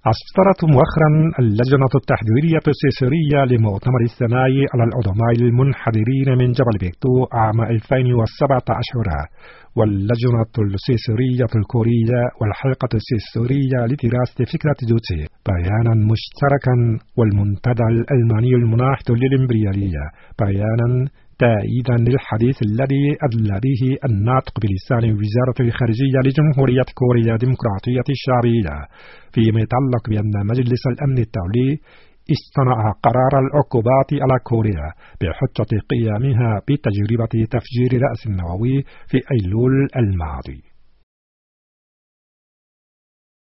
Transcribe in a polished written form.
أصدرت مؤخرا اللجنة التحضيرية السويسرية لمؤتمر الثنائي على العظماء المنحدرين من جبل بيكتو عام 2017 واللجنة السويسرية الكورية والحلقة السويسرية لدراسة فكرة جوتسي بيانا مشتركا والمنتدى الألماني المناهض للإمبريالية بيانا تأييدا للحديث الذي أدلى به الناطق بلسان وزارة الخارجية لجمهورية كوريا الديمقراطية الشعبية فيما يتعلق بأن مجلس الأمن الدولي استنع قرار العقوبات على كوريا بحجة قيامها بتجربة تفجير رأس النووي في أيلول الماضي.